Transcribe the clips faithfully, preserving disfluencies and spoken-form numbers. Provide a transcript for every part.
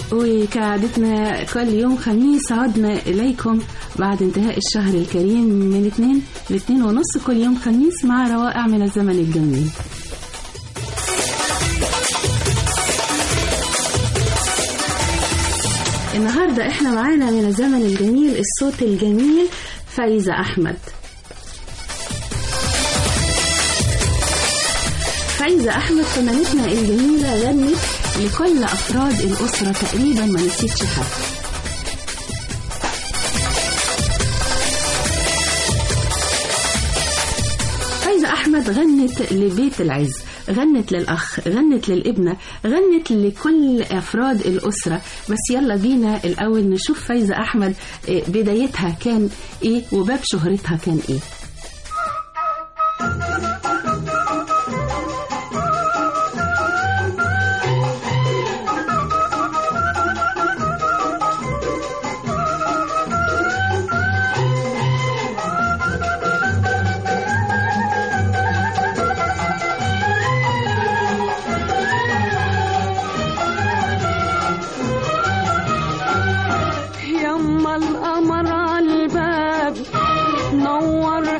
وكعادتنا كل يوم خميس عدنا إليكم بعد انتهاء الشهر الكريم من اثنين لاثنين ونص كل يوم خميس مع روائع من الزمن الجميل. النهاردة احنا معانا من الزمن الجميل الصوت الجميل فايزة أحمد. فايزة أحمد فنانتنا الجميلة غنت لكل أفراد الأسرة تقريبا، ما نسيتش حد. فايزة أحمد غنت لبيت العز، غنت للأخ، غنت للابنة، غنت لكل أفراد الأسرة. بس يلا بينا الأول نشوف فايزة أحمد بدايتها كان إيه وباب شهرتها كان إيه. القمر عالباب نور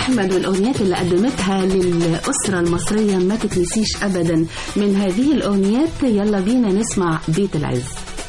أحمد والأغنيات اللي قدمتها للأسرة المصرية ما تتنسيش أبدا. من هذه الأغنيات يلا بينا نسمع بيت العز.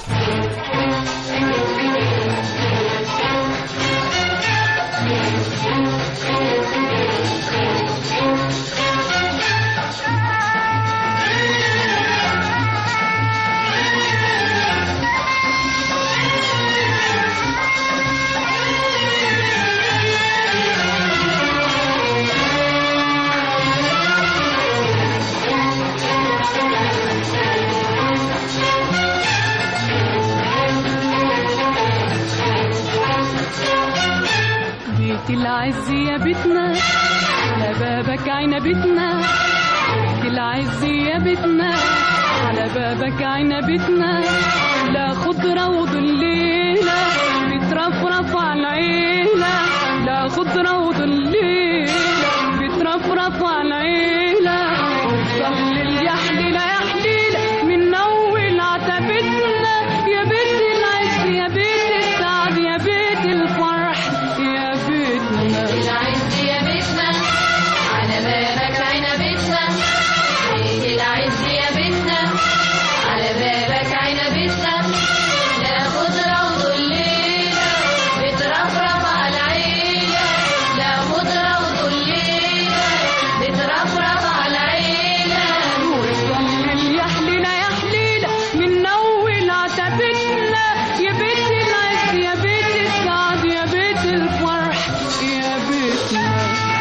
العز يا بيتنا على بابك عنبتنا، العز يا بيتنا على بابك عنبتنا، لا خضرة وظليلة بترفرف على العيلة، لا خضرة وظليلة بترفرف على العيلة، وتضلل يا حليلة يا حليلة من أول عتبتنا، يا بيت العز يا بيت السعد يا بيت الفرح يا بيتنا. العز يا بيتنا على بابك عنبتنا، بيت العز يا بيتنا على بابك عنبتنا، لا خضرة وظليلة بترفرف على العيلة، لا خضرة وظليلة بترفرف على العيلة، وتضلل يا حليلة يا حليلة من أول عتبتنا، يا بيت العز يا بيت السعد يا بيت الفرح يا بيتنا.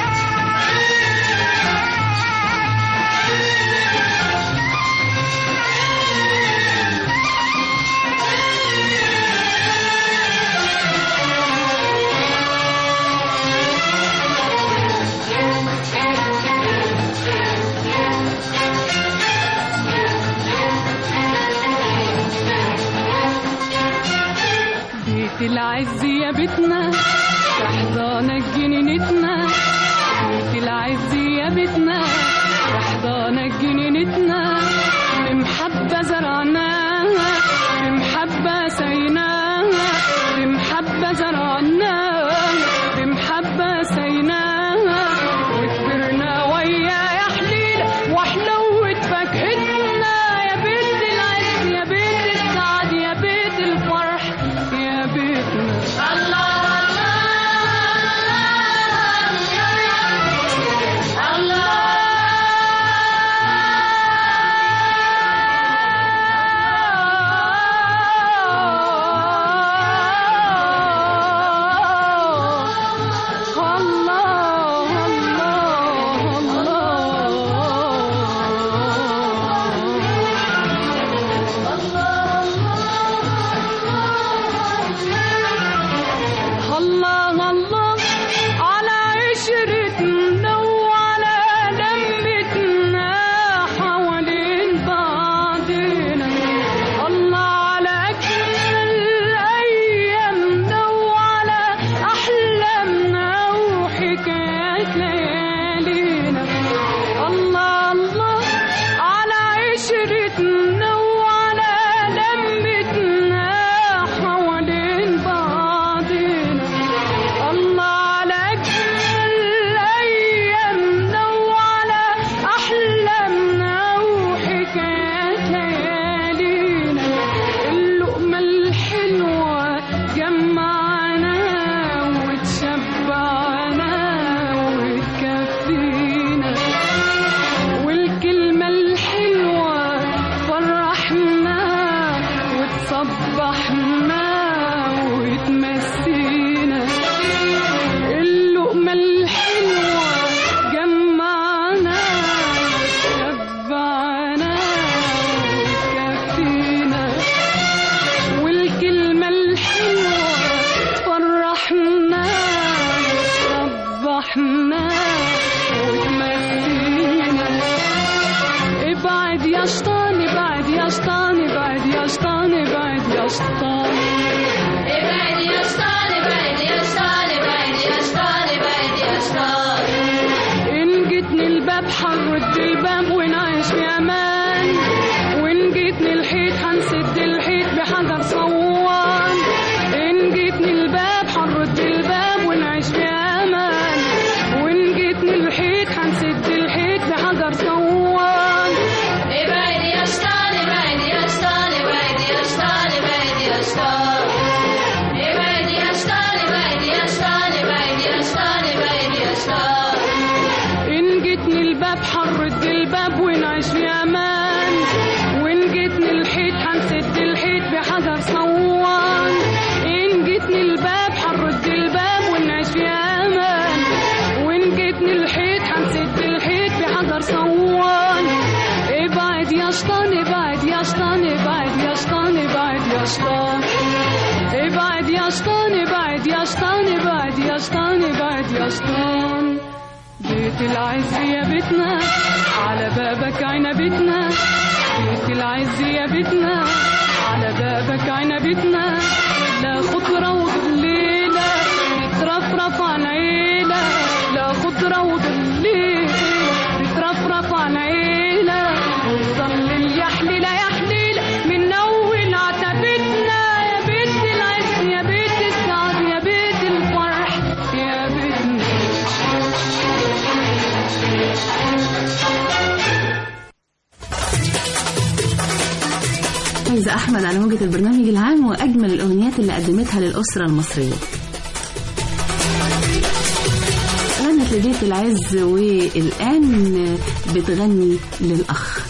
بيت العز يا بيتنا تحضانك جنينتنا، بيت العز يا بيتنا تحضانك جنينتنا، بمحبة زرعناها بمحبة سيناها، بمحبة زرعناها بمحبة سيناها، وكبرنا ويا يا حليلة وحلوة فاكهتنا، يا بيت العز يا بيت السعد يا بيت الفرح يا بيتنا. الله حنرد الباب ونعيش في امان، وان جيتني الحيط حنسد الحيط بحجر صوان، ان جيتني الباب حنرد الباب ونعيش في امان، وان الباب ونعيش في امان، وان جيتني الحيط هنسد الحيط بحجر صوان، ان جيتني الباب هنرد الباب ونعيش في امان، وان جيتني الحيط هنسد الحيط بحجر صوان. ابعد يا شطان ابعد يا شطان ابعد يا شطان ابعد يا شطان، ابعد يا شطان ابعد يا شطان ابعد يا شطان ابعد يا شطان. بيت العز يا بيتنا على بابك عنبتنا، بيت العز يا بيتنا على بابك عنبتنا، لا خضرة وظليلة تترفرف عن عيلة، لا خضرة وظليلة تترفرف عن عيلة، وظل يا حليلة يا حليلة من أول عتبتنا، يا بيت العز يا بيت السعد يا بيت الفرح يا بيتنا. فايزة أحمد على موجة البرنامج العام وأجمل الأغنيات اللي قدمتها للأسرة المصرية. غنت لبيت العز والآن بتغني للأخ.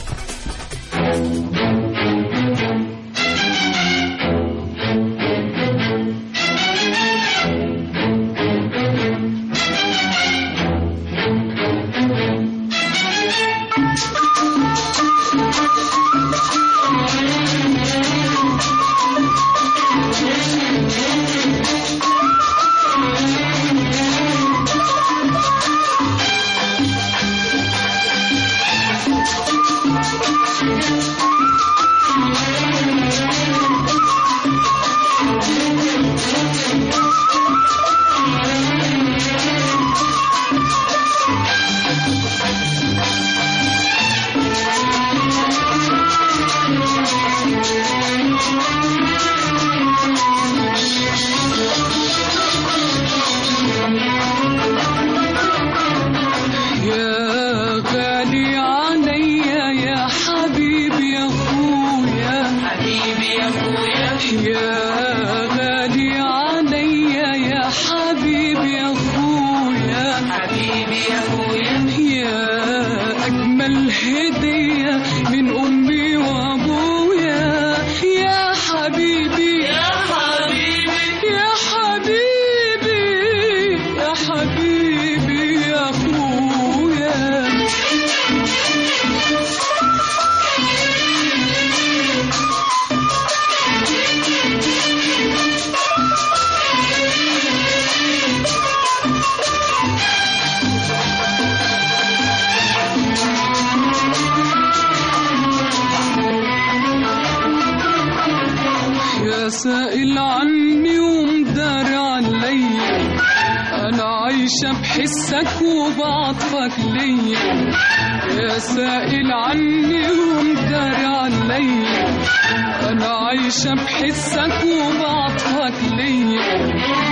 سائل عني ومدار عليا، أنا عايشة بحسك وبعطفك ليا، يا سائل عني ومدار عليا، أنا عايشة بحسك وبعطفك ليا،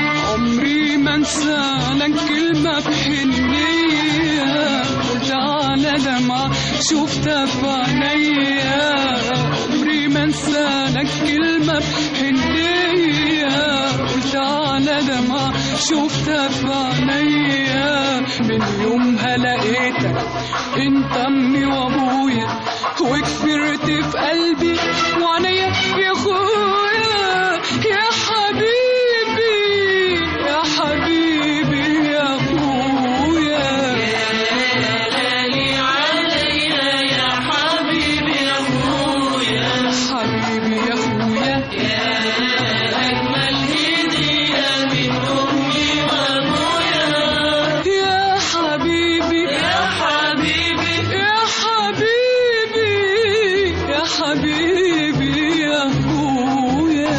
عمري ما انسالك كلمة بحنية، قلت على دمعة شفتها في عينيا، عمري ما انسالك كلمة بحنية، قلت على دمعة شفتها في عينيا، من يومها لقيتك انت امي وابويا، وكبرت في قلبي وعينيا يا اخويا، يا حبيبي يا حبيبي يا اخويا، يا غالي عليا يا حبيبي يا اخويا، حبيبي يا اخويا، يا اجمل هديه من امي وابويا، يا حبيبي يا حبيبي يا حبيبي يا حبيبي يا اخويا.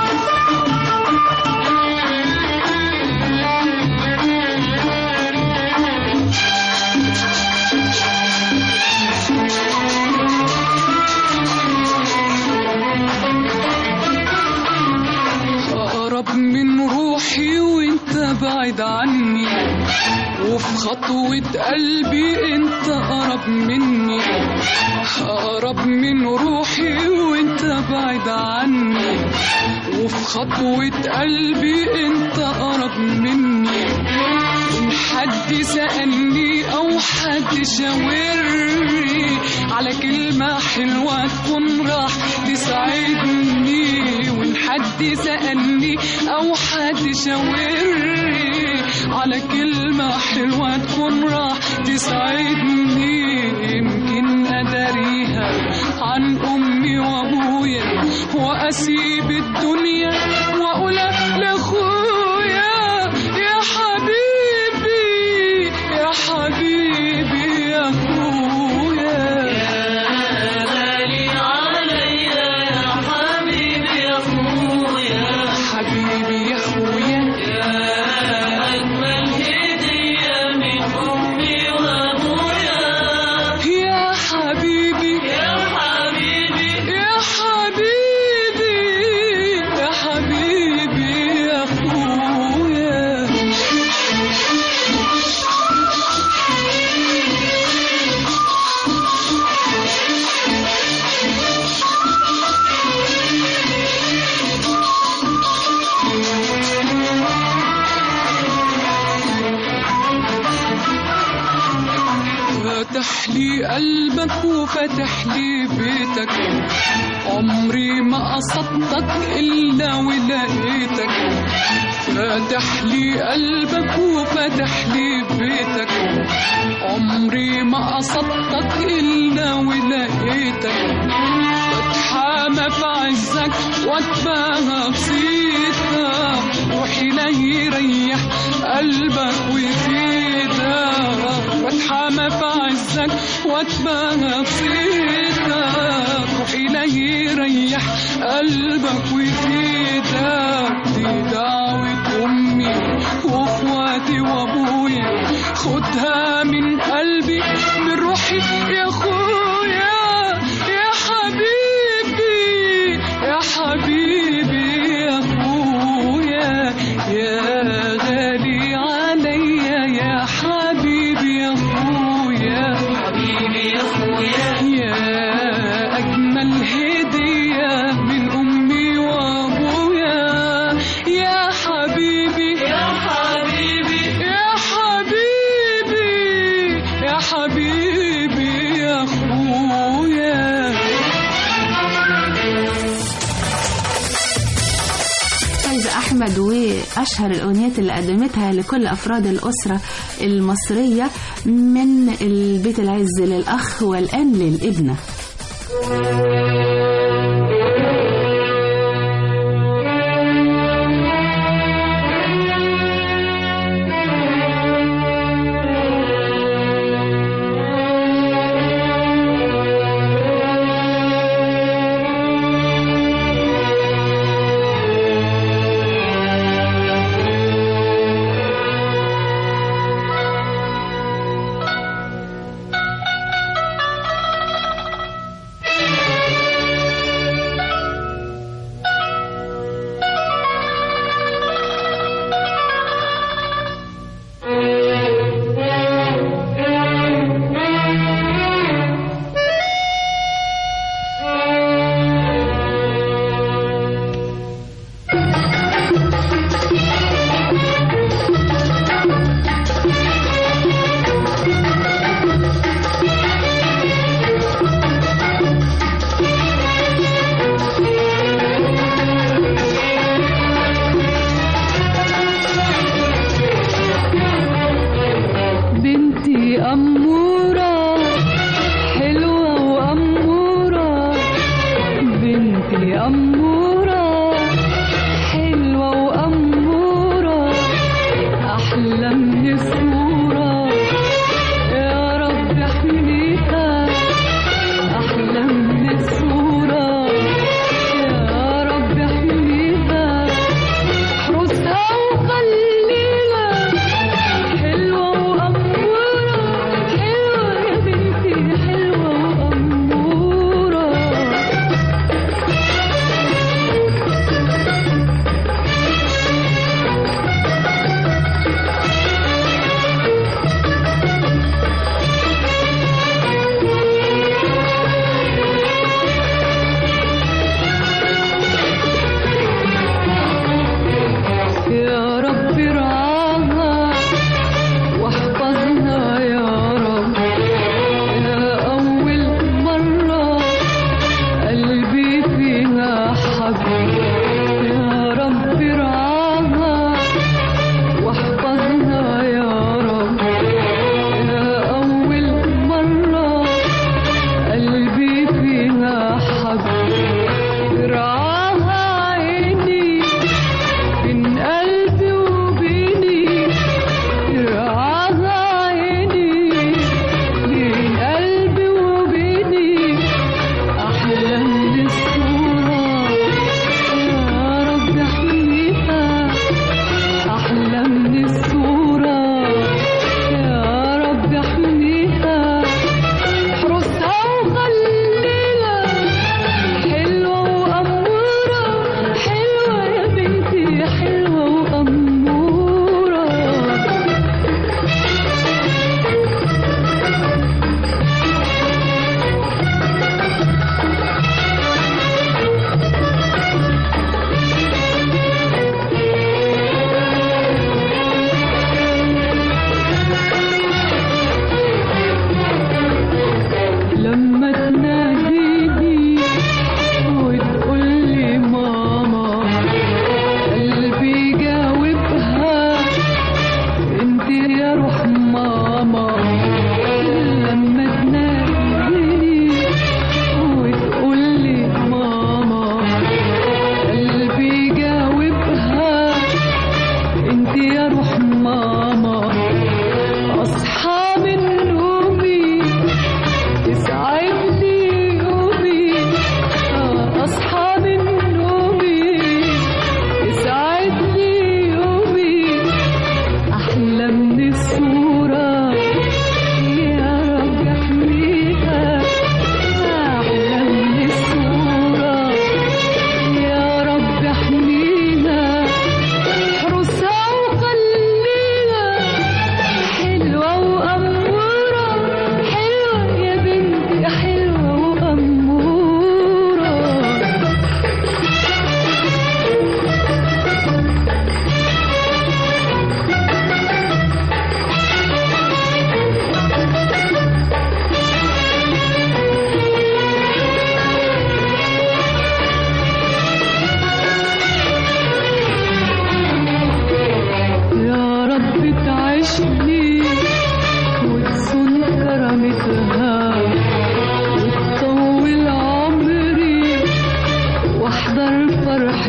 أقرب من روحي وانت بعيد عني، وفي خطوة قلبي انت أقرب مني، أقرب من روحي وانت بعيد عني، وفي خطوة قلبي انت أقرب مني، إن حد سألني أو حد شاورني كلمة حلوة تكون راح تسعدني، وإن حد سألني أو حد شاورني على كلمة حلوة تكون راح تسعدني، يمكن أداريها عن أمي وأبويا وأسيب الدنيا وأقول لأخويا يا حبيبي يا حبيبي يا أخويا، يا غالي عليا يا حبيبي يا أخويا، حبيبي يا أخويا، يا أجمل هدية من أمي وأبويا، يا حبيبي يا حبيبي يا حبيبي يا حبيبي يا أخويا. فتح لي قلبك وفتح لي بيتك، عمري ما قصدتك إلا ولقيتك، فتح لي قلبك وفتح لي بيتك، عمري ما قصدتك إلا ولقيتك، بتحامى في عزك واتباهى بصيتك، روحي لا يريح قلبك ويفيدك، واتحامى في عزك واتباهى بصيتك، روحي لا يريح قلبك ويفيدك، دي دعوة أمي وأخواتي وأبويا، خدها من قلبي من روحي يا أخويا، يا حبيبي يا حبيبي يا أخويا، يا غالي عليا يا حبيبي يا أخويا، حبيبي يا أخويا، يا أجمل هدية من أمي وأبويا، يا حبيبي يا حبيبي يا حبيبي يا حبيبي يا أخويا. فايزة أحمد وأشهر الأغنيات اللي قدمتها لكل أفراد الأسرة المصرية، من البيت العز للأخ والآن للابنة.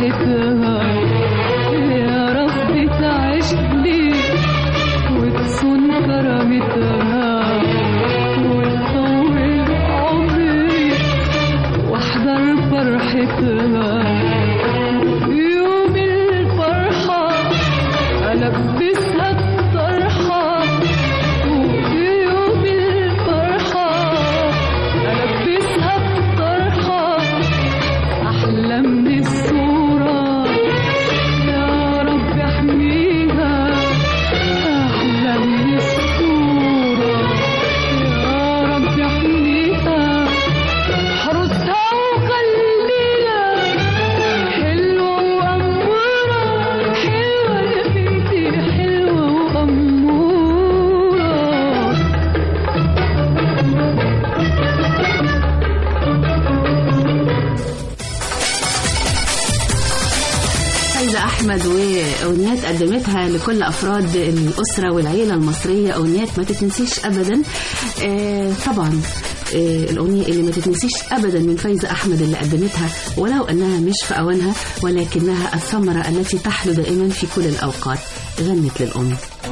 فرحتها يا رب تعيش لي وتصون كرامتها وتطول عمري واحضر فرحتها يوم الفرحة ألبسها الطرحة ويوم الفرحة ألبسها الطرحة أحلى من الصورة يا رب احميها أحلى من الصورة يا رب احميها حرسها وخليها حلوة وأمورة حلوة يا بنتي حلوة وأمورة. فايزة أحمد وأغنيات قدمتها لكل أفراد الأسرة والعيلة المصرية، أغنيات ما تتنسيش أبدا. آه طبعا آه الأغنية اللي ما تتنسيش أبدا من فايزة أحمد اللي قدمتها ولو أنها مش في أوانها ولكنها الثمرة التي تحلو دائما في كل الأوقات، غنت للأم.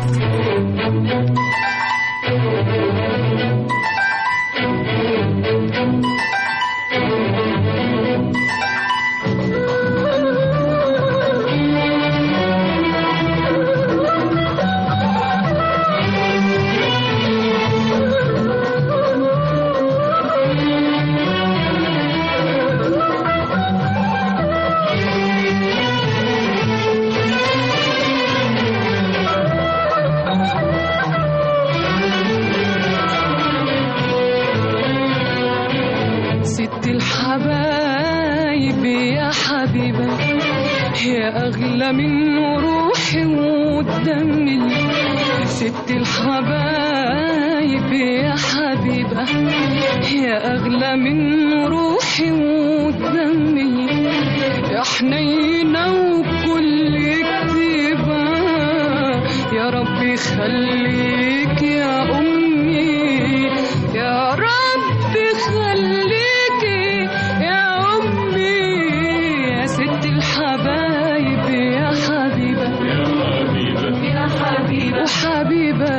ست الحبايب يا حبيبة يا أغلى من روحي ودمي، ست الحبايب يا حبيبة يا أغلى من روحي ودمي، يا حنينة وكل كتيبة يا رب يخليك يا أمي يا رب خليك يا أمي يا ست الحبايب يا حبيبة يا حبيبة وحبيبة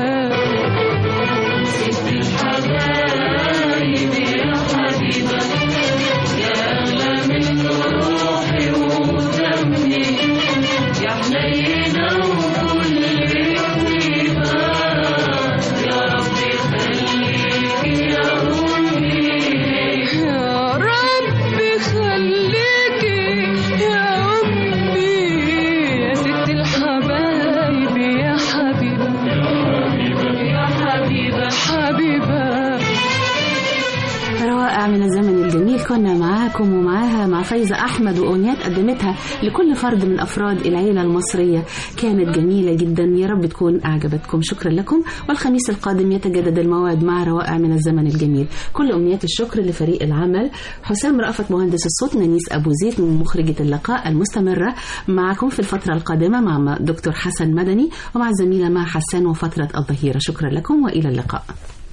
ست الحبايب يا حبيبة يا أغلى من روحي ودمي، يا حنينة وكل طيبة يا رب خليك يا أمي يا رب خليك يا أمي يا ست الحبايب يا حبيبة يا حبيبة حبيبة. روائع من الزمن الجميل كنا معاكم ومعاها مع فايزة أحمد وأغنيات قدمتها لكل فرد من أفراد العيلة المصرية، كانت جميلة جدا، يا رب تكون أعجبتكم. شكرا لكم، والخميس القادم يتجدد الموعد مع روائع من الزمن الجميل. كل أمنيات الشكر لفريق العمل، حسام رأفت مهندس الصوت، نانيس أبو زيد من مخرجة اللقاء المستمرة معكم في الفترة القادمة مع دكتور حسن مدني ومع الزميلة مع حسان وفترة الظهيرة. شكرا لكم وإلى اللقاء.